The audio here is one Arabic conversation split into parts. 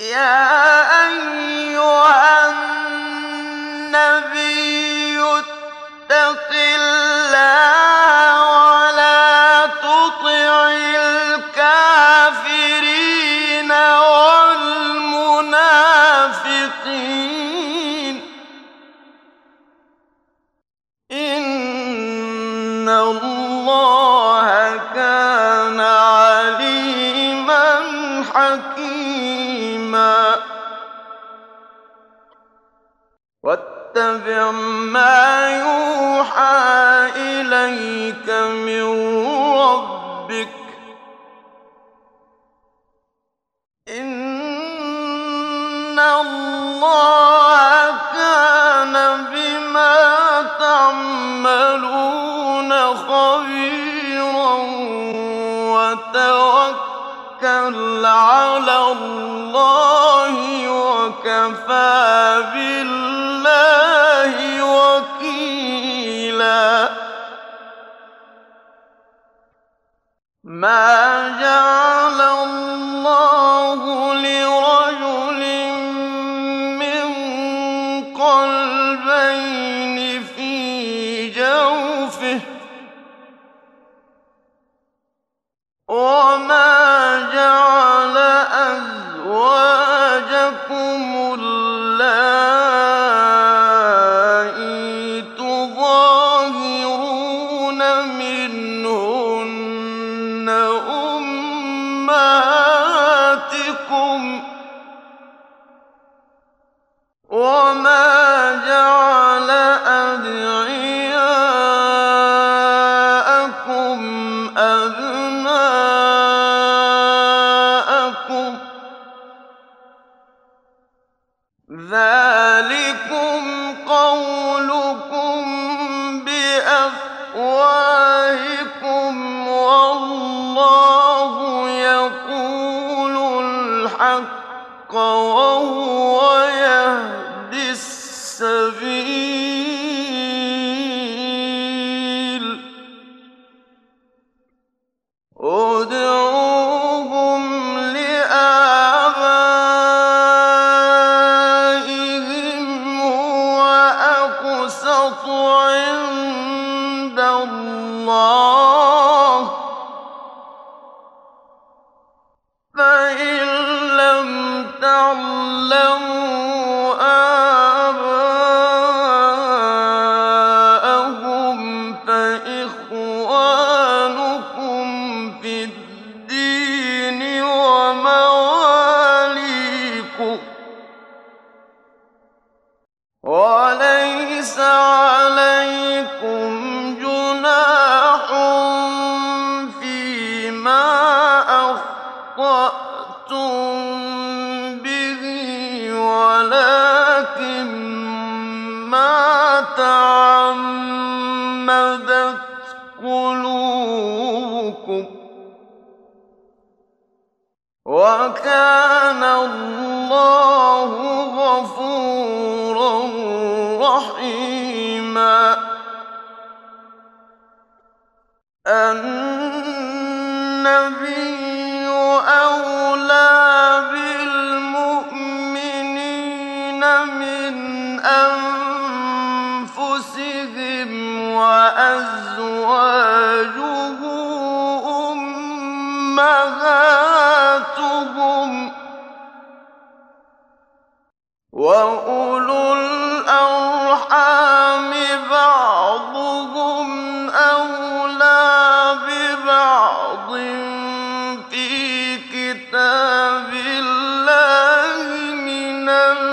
يا أيها النبي اتق الله ولا تطع الكافرين والمنافقين إن الله كان عليما حكيما واتبع ما يوحى إليك من ربك إن الله كان بما تعملون خبيرا وتوكل على الله وكفى بالله وكيلا ما جعل الله لرجل من قلبين في جوفه وما جعل أزواجكم اللائي تظاهرون منهن أمهاتكم وما جعل أدعياءكم أبناءكم ذلكم قولكم بأفواهكم والله يقول الحق وهو يهدي السبيل ادعوهم لآبائهم هو أقسط عند الله فإن لم تعلموا آباءهم فإخوانكم في الدين ومواليكم وليس عليكم جناح فيما أخطأتم به ولكن ما تعمدت قلوبكم وكان الله غفورا رحيما النبي أولى بالمؤمنين من أنفسهم وأزواجه أمهاتهم وأولو الأرحام بعضهم أولى ببعض في كتاب الله من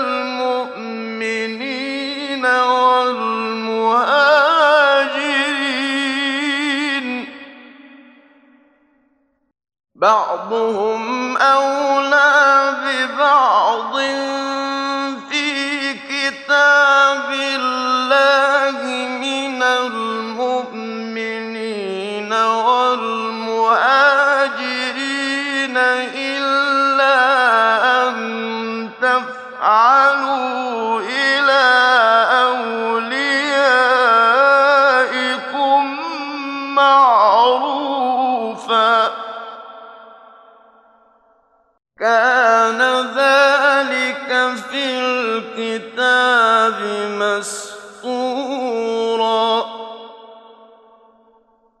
المؤمنين والمهاجرين بعضهم أولى ببعض في كتاب الله من المؤمنين والمهاجرين إلا أن تفعلوا إلى أوليائكم معروفا كان ذلك في الكتاب مسطورا